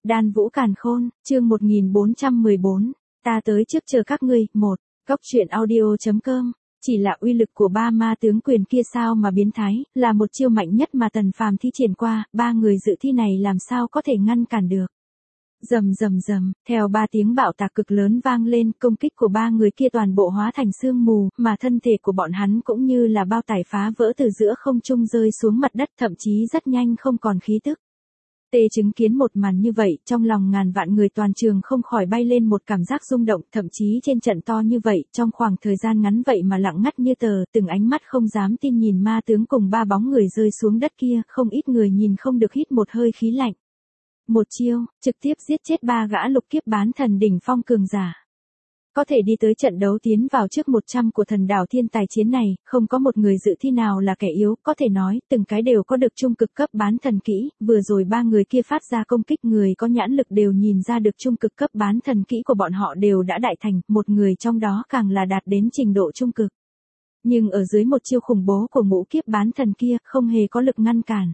Đan Vũ Càn Khôn, chương 1414, ta tới trước chờ các ngươi, Cốc truyện audio.com, chỉ là uy lực của ba ma tướng quyền kia sao mà biến thái, là một chiêu mạnh nhất mà Tần Phàm thi triển qua, ba người dự thi này làm sao có thể ngăn cản được. Rầm rầm rầm, theo ba tiếng bạo tạc cực lớn vang lên, công kích của ba người kia toàn bộ hóa thành sương mù, mà thân thể của bọn hắn cũng như là bao tải phá vỡ từ giữa không trung rơi xuống mặt đất, thậm chí rất nhanh không còn khí tức. Tê chứng kiến một màn như vậy, trong lòng ngàn vạn người toàn trường không khỏi bay lên một cảm giác rung động, thậm chí trên trận to như vậy, trong khoảng thời gian ngắn vậy mà lặng ngắt như tờ, từng ánh mắt không dám tin nhìn ma tướng cùng ba bóng người rơi xuống đất kia, không ít người nhìn không được hít một hơi khí lạnh. Một chiêu, trực tiếp giết chết ba gã lục kiếp bán thần đỉnh phong cường giả. Có thể đi tới trận đấu tiến vào trước 100 của thần đảo thiên tài chiến này, không có một người dự thi nào là kẻ yếu, có thể nói, từng cái đều có được trung cực cấp bán thần kỹ, vừa rồi ba người kia phát ra công kích, người có nhãn lực đều nhìn ra được trung cực cấp bán thần kỹ của bọn họ đều đã đại thành, một người trong đó càng là đạt đến trình độ trung cực. Nhưng ở dưới một chiêu khủng bố của ngũ kiếp bán thần kia, không hề có lực ngăn cản.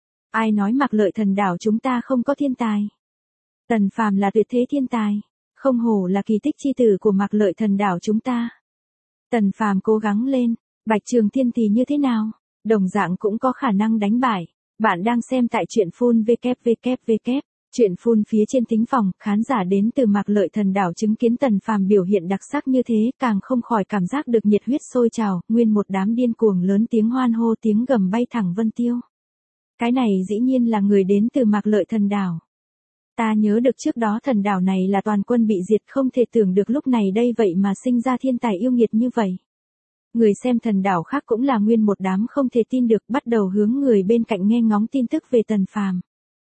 Ai nói Mạc Lợi thần đảo chúng ta không có thiên tài? Tần Phàm là tuyệt thế thiên tài. Không hổ là kỳ tích chi tử của Mạc Lợi thần đảo chúng ta. Tần Phàm cố gắng lên, Bạch Trường Thiên thì như thế nào? Đồng dạng cũng có khả năng đánh bại. Bạn đang xem tại truyện phun www. Truyện phun phía trên thính phòng, khán giả đến từ Mạc Lợi thần đảo chứng kiến Tần Phàm biểu hiện đặc sắc như thế, càng không khỏi cảm giác được nhiệt huyết sôi trào, nguyên một đám điên cuồng lớn tiếng hoan hô, tiếng gầm bay thẳng vân tiêu. Cái này dĩ nhiên là người đến từ Mạc Lợi thần đảo. Ta nhớ được trước đó thần đảo này là toàn quân bị diệt, không thể tưởng được lúc này đây vậy mà sinh ra thiên tài yêu nghiệt như vậy. Người xem thần đảo khác cũng là nguyên một đám không thể tin được, bắt đầu hướng người bên cạnh nghe ngóng tin tức về Tần Phàm.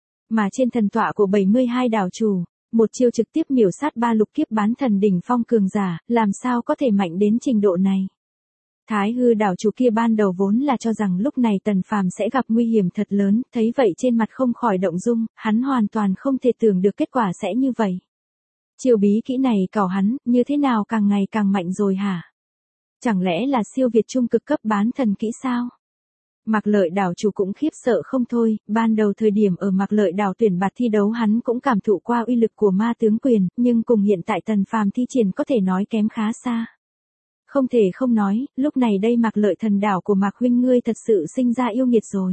Mà trên thần tọa của 72 đảo chủ, một chiêu trực tiếp miểu sát ba lục kiếp bán thần đỉnh phong cường giả, làm sao có thể mạnh đến trình độ này. Thái Hư đảo chủ kia ban đầu vốn là cho rằng lúc này Tần Phàm sẽ gặp nguy hiểm thật lớn, thấy vậy trên mặt không khỏi động dung, hắn hoàn toàn không thể tưởng được kết quả sẽ như vậy. Chiêu bí kỹ này cào hắn, như thế nào càng ngày càng mạnh rồi hả? Chẳng lẽ là siêu việt trung cực cấp bán thần kỹ sao? Mạc Lợi đảo chủ cũng khiếp sợ không thôi, ban đầu thời điểm ở Mạc Lợi đảo tuyển bạt thi đấu hắn cũng cảm thụ qua uy lực của ma tướng quyền, nhưng cùng hiện tại Tần Phàm thi triển có thể nói kém khá xa. Không thể không nói, lúc này đây Mạc Lợi thần đảo của Mạc huynh ngươi thật sự sinh ra yêu nghiệt rồi.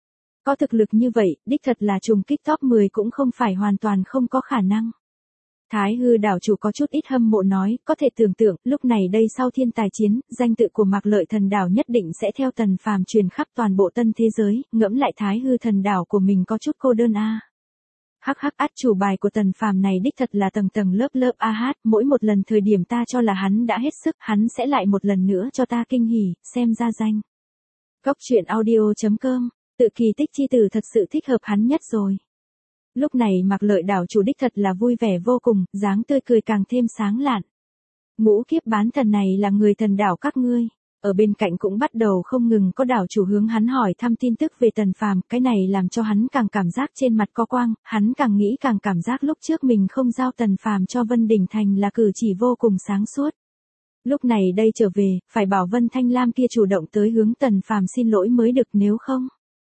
Có thực lực như vậy, đích thật là trùng kích top 10 cũng không phải hoàn toàn không có khả năng. Thái Hư đảo chủ có chút ít hâm mộ nói, có thể tưởng tượng, lúc này đây sau thiên tài chiến, danh tự của Mạc Lợi thần đảo nhất định sẽ theo Tần Phàm truyền khắp toàn bộ tân thế giới, ngẫm lại Thái Hư thần đảo của mình có chút cô đơn a. Hắc hắc, át chủ bài của Tần Phàm này đích thật là tầng tầng lớp lớp a hát, mỗi một lần thời điểm ta cho là hắn đã hết sức, hắn sẽ lại một lần nữa cho ta kinh hỉ, xem ra danh. Cốc truyện audio.com, tự kỳ tích chi tử thật sự thích hợp hắn nhất rồi. Lúc này Mạc Lợi đảo chủ đích thật là vui vẻ vô cùng, dáng tươi cười càng thêm sáng lạn. Ngũ kiếp bán thần này là người thần đảo các ngươi. Ở bên cạnh cũng bắt đầu không ngừng có đảo chủ hướng hắn hỏi thăm tin tức về Tần Phàm, cái này làm cho hắn càng cảm giác trên mặt có quang, hắn càng nghĩ càng cảm giác lúc trước mình không giao Tần Phàm cho Vân Đỉnh Thành là cử chỉ vô cùng sáng suốt. Lúc này đây trở về, phải bảo Vân Thanh Lam kia chủ động tới hướng Tần Phàm xin lỗi mới được, nếu không.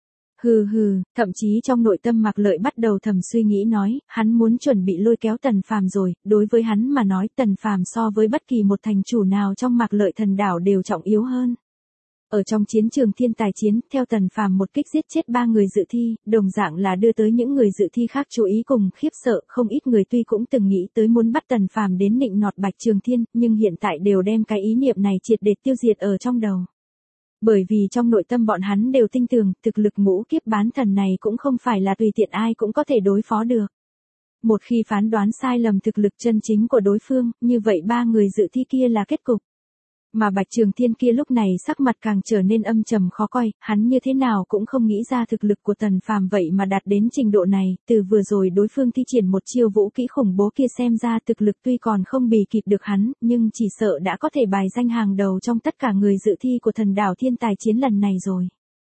Hừ, thậm chí trong nội tâm Mạc Lợi bắt đầu thầm suy nghĩ nói, hắn muốn chuẩn bị lôi kéo Tần Phàm rồi, đối với hắn mà nói Tần Phàm so với bất kỳ một thành chủ nào trong Mạc Lợi thần đảo đều trọng yếu hơn. Ở trong chiến trường thiên tài chiến, theo Tần Phàm một kích giết chết ba người dự thi, đồng dạng là đưa tới những người dự thi khác chú ý cùng khiếp sợ, không ít người tuy cũng từng nghĩ tới muốn bắt Tần Phàm đến nịnh nọt Bạch Trường Thiên, nhưng hiện tại đều đem cái ý niệm này triệt để tiêu diệt ở trong đầu. Bởi vì trong nội tâm bọn hắn đều tin tưởng, thực lực ngũ kiếp bán thần này cũng không phải là tùy tiện ai cũng có thể đối phó được. Một khi phán đoán sai lầm thực lực chân chính của đối phương, như vậy ba người dự thi kia là kết cục. Mà Bạch Trường Thiên kia lúc này sắc mặt càng trở nên âm trầm khó coi, hắn như thế nào cũng không nghĩ ra thực lực của Tần Phàm vậy mà đạt đến trình độ này, từ vừa rồi đối phương thi triển một chiêu vũ kỹ khủng bố kia xem ra thực lực tuy còn không bì kịp được hắn, nhưng chỉ sợ đã có thể bài danh hàng đầu trong tất cả người dự thi của thần đảo thiên tài chiến lần này rồi.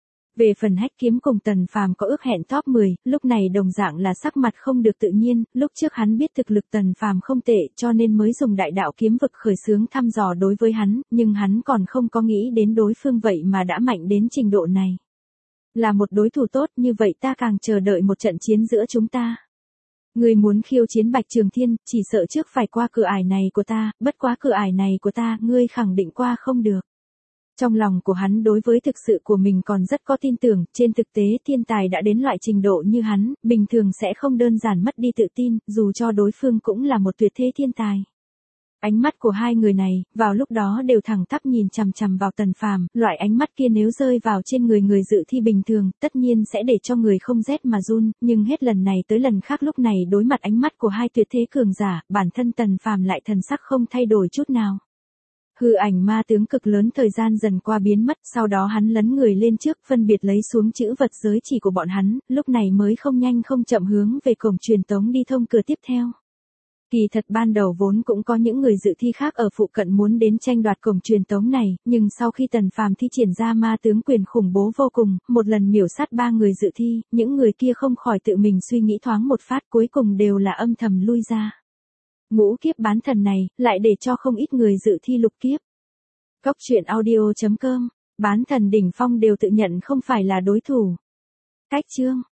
Về phần Hách Kiếm cùng Tần Phàm có ước hẹn top 10, lúc này đồng dạng là sắc mặt không được tự nhiên, lúc trước hắn biết thực lực Tần Phàm không tệ cho nên mới dùng đại đạo kiếm vực khởi xướng thăm dò đối với hắn, nhưng hắn còn không có nghĩ đến đối phương vậy mà đã mạnh đến trình độ này. Là một đối thủ tốt như vậy ta càng chờ đợi một trận chiến giữa chúng ta. Ngươi muốn khiêu chiến Bạch Trường Thiên, chỉ sợ trước phải qua cửa ải này của ta, bất quá cửa ải này của ta, ngươi khẳng định qua không được. Trong lòng của hắn đối với thực sự của mình còn rất có tin tưởng, trên thực tế thiên tài đã đến loại trình độ như hắn, bình thường sẽ không đơn giản mất đi tự tin, dù cho đối phương cũng là một tuyệt thế thiên tài. Ánh mắt của hai người này, vào lúc đó đều thẳng tắp nhìn chằm chằm vào Tần Phàm, loại ánh mắt kia nếu rơi vào trên người người dự thi bình thường, tất nhiên sẽ để cho người không rét mà run, nhưng hết lần này tới lần khác lúc này đối mặt ánh mắt của hai tuyệt thế cường giả, bản thân Tần Phàm lại thần sắc không thay đổi chút nào. Hư ảnh ma tướng cực lớn thời gian dần qua biến mất, sau đó hắn lấn người lên trước, phân biệt lấy xuống chữ vật giới chỉ của bọn hắn, lúc này mới không nhanh không chậm hướng về cổng truyền tống đi thông cửa tiếp theo. Kỳ thật ban đầu vốn cũng có những người dự thi khác ở phụ cận muốn đến tranh đoạt cổng truyền tống này, nhưng sau khi Tần Phàm thi triển ra ma tướng quyền khủng bố vô cùng, một lần miểu sát 3 người dự thi, những người kia không khỏi tự mình suy nghĩ thoáng một phát, cuối cùng đều là âm thầm lui ra. Ngũ kiếp bán thần này, lại để cho không ít người dự thi lục kiếp. Cốc truyện audio.com, bán thần đỉnh phong đều tự nhận không phải là đối thủ. Cách chương